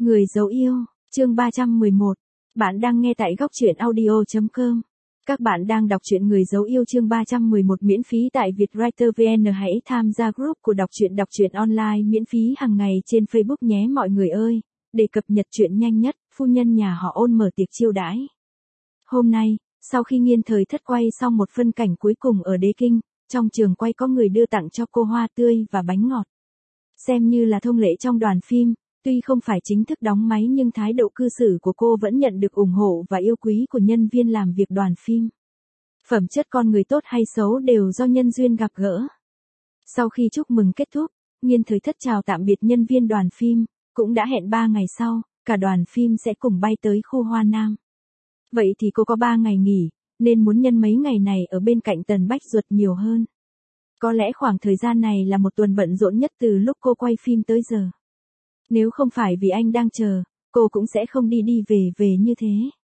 Người dấu yêu, chương 311. Bạn đang nghe tại góc truyện audio.com. Các bạn đang đọc truyện Người dấu yêu chương 311 miễn phí tại Vietwriter VN. Hãy tham gia group của đọc truyện online miễn phí hàng ngày trên Facebook nhé mọi người ơi. Để cập nhật truyện nhanh nhất, phu nhân nhà họ Ôn mở tiệc chiêu đãi. Hôm nay, sau khi Nghiên Thời Thất quay xong một phân cảnh cuối cùng ở Đế Kinh, trong trường quay có người đưa tặng cho cô hoa tươi và bánh ngọt. Xem như là thông lệ trong đoàn phim, tuy không phải chính thức đóng máy nhưng thái độ cư xử của cô vẫn nhận được ủng hộ và yêu quý của nhân viên làm việc đoàn phim. Phẩm chất con người tốt hay xấu đều do nhân duyên gặp gỡ. Sau khi chúc mừng kết thúc, Nghiên Thời Thất chào tạm biệt nhân viên đoàn phim, cũng đã hẹn 3 ngày sau, cả đoàn phim sẽ cùng bay tới khu Hoa Nam. Vậy thì cô có 3 ngày nghỉ, nên muốn nhân mấy ngày này ở bên cạnh Tần Bách Duật nhiều hơn. Có lẽ khoảng thời gian này là một tuần bận rộn nhất từ lúc cô quay phim tới giờ. Nếu không phải vì anh đang chờ, cô cũng sẽ không đi về như thế.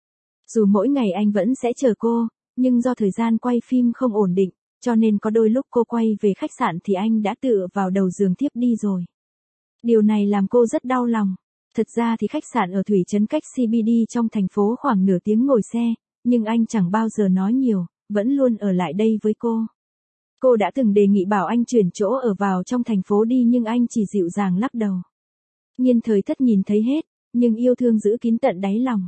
Dù mỗi ngày anh vẫn sẽ chờ cô, nhưng do thời gian quay phim không ổn định, cho nên có đôi lúc cô quay về khách sạn thì anh đã tựa vào đầu giường thiếp đi rồi. Điều này làm cô rất đau lòng. Thật ra thì khách sạn ở Thủy Trấn cách CBD trong thành phố khoảng nửa tiếng ngồi xe, nhưng anh chẳng bao giờ nói nhiều, vẫn luôn ở lại đây với cô. Cô đã từng đề nghị bảo anh chuyển chỗ ở vào trong thành phố đi nhưng anh chỉ dịu dàng lắc đầu. Nghiên Thời Thất nhìn thấy hết, nhưng yêu thương giữ kín tận đáy lòng.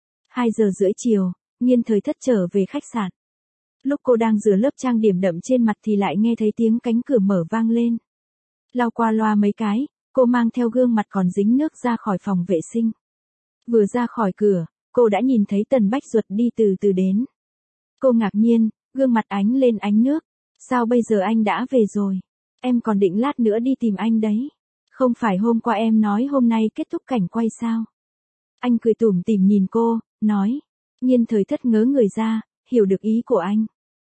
2 giờ rưỡi chiều, Nghiên Thời Thất trở về khách sạn. Lúc cô đang rửa lớp trang điểm đậm trên mặt thì lại nghe thấy tiếng cánh cửa mở vang lên. Lau qua loa mấy cái, cô mang theo gương mặt còn dính nước ra khỏi phòng vệ sinh. Vừa ra khỏi cửa, cô đã nhìn thấy Tần Bách Duật đi từ từ đến. Cô ngạc nhiên, gương mặt ánh lên ánh nước. Sao bây giờ anh đã về rồi? Em còn định lát nữa đi tìm anh đấy. Không phải hôm qua em nói hôm nay kết thúc cảnh quay sao? Anh cười tủm tỉm nhìn cô, nói. Nghiên Thời Thất ngớ người ra, hiểu được ý của anh.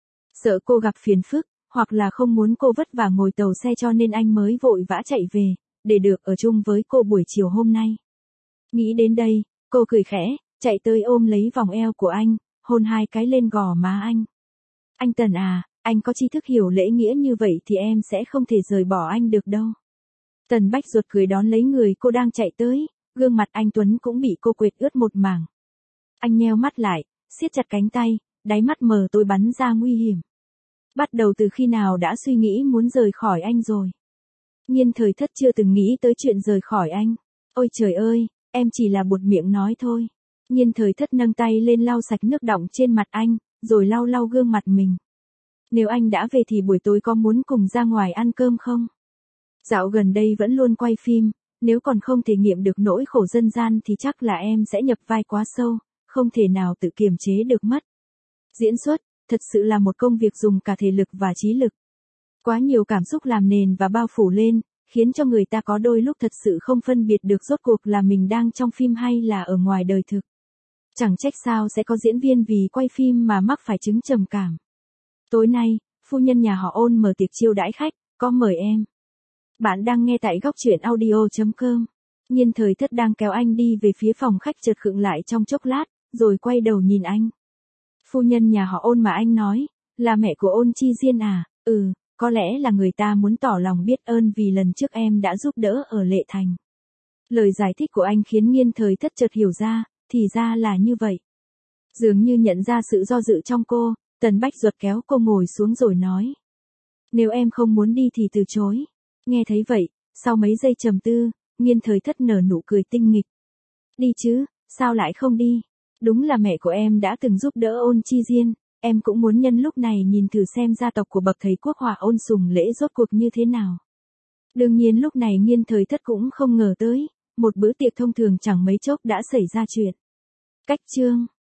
Sợ cô gặp phiền phức, hoặc là không muốn cô vất vả ngồi tàu xe cho nên anh mới vội vã chạy về, để được ở chung với cô buổi chiều hôm nay. Nghĩ đến đây, cô cười khẽ, chạy tới ôm lấy vòng eo của anh, hôn 2 cái lên gò má anh. Anh Tần à, anh có tri thức hiểu lễ nghĩa như vậy thì em sẽ không thể rời bỏ anh được đâu. Tần Bách Duật cười đón lấy người cô đang chạy tới, gương mặt anh Tuấn cũng bị cô quệt ướt một mảng. Anh nheo mắt lại, siết chặt cánh tay, đáy mắt mờ tối bắn ra nguy hiểm. Bắt đầu từ khi nào đã suy nghĩ muốn rời khỏi anh rồi? Nghiên Thời Thất chưa từng nghĩ tới chuyện rời khỏi anh. Ôi trời ơi, em chỉ là buột miệng nói thôi. Nghiên Thời Thất nâng tay lên lau sạch nước đọng trên mặt anh, rồi lau lau gương mặt mình. Nếu anh đã về thì buổi tối có muốn cùng ra ngoài ăn cơm không? Dạo gần đây vẫn luôn quay phim, nếu còn không thể nghiệm được nỗi khổ dân gian thì chắc là em sẽ nhập vai quá sâu, không thể nào tự kiềm chế được mất. Diễn xuất, thật sự là một công việc dùng cả thể lực và trí lực. Quá nhiều cảm xúc làm nền và bao phủ lên, khiến cho người ta có đôi lúc thật sự không phân biệt được rốt cuộc là mình đang trong phim hay là ở ngoài đời thực. Chẳng trách sao sẽ có diễn viên vì quay phim mà mắc phải chứng trầm cảm. Tối nay, phu nhân nhà họ Ôn mở tiệc chiêu đãi khách, có mời em. Bạn đang nghe tại góc truyện audio.com. Nghiên Thời Thất đang kéo anh đi về phía phòng khách chợt khựng lại trong chốc lát, rồi quay đầu nhìn anh. Phu nhân nhà họ Ôn mà anh nói, là mẹ của Ôn Chi Diên à? Có lẽ là người ta muốn tỏ lòng biết ơn vì lần trước em đã giúp đỡ ở Lệ Thành. Lời giải thích của anh khiến Nghiên Thời Thất chợt hiểu ra, thì ra là như vậy. Dường như nhận ra sự do dự trong cô, Tần Bách Duật kéo cô ngồi xuống rồi nói. Nếu em không muốn đi thì từ chối. Nghe thấy vậy, sau mấy giây trầm tư, Nghiên Thời Thất nở nụ cười tinh nghịch. Đi chứ, sao lại không đi? Đúng là mẹ của em đã từng giúp đỡ Ôn Chi Diên, em cũng muốn nhân lúc này nhìn thử xem gia tộc của bậc thầy quốc hỏa Ôn Sùng Lễ rốt cuộc như thế nào. Đương nhiên lúc này Nghiên Thời Thất cũng không ngờ tới, một bữa tiệc thông thường chẳng mấy chốc đã xảy ra chuyện. Cách chương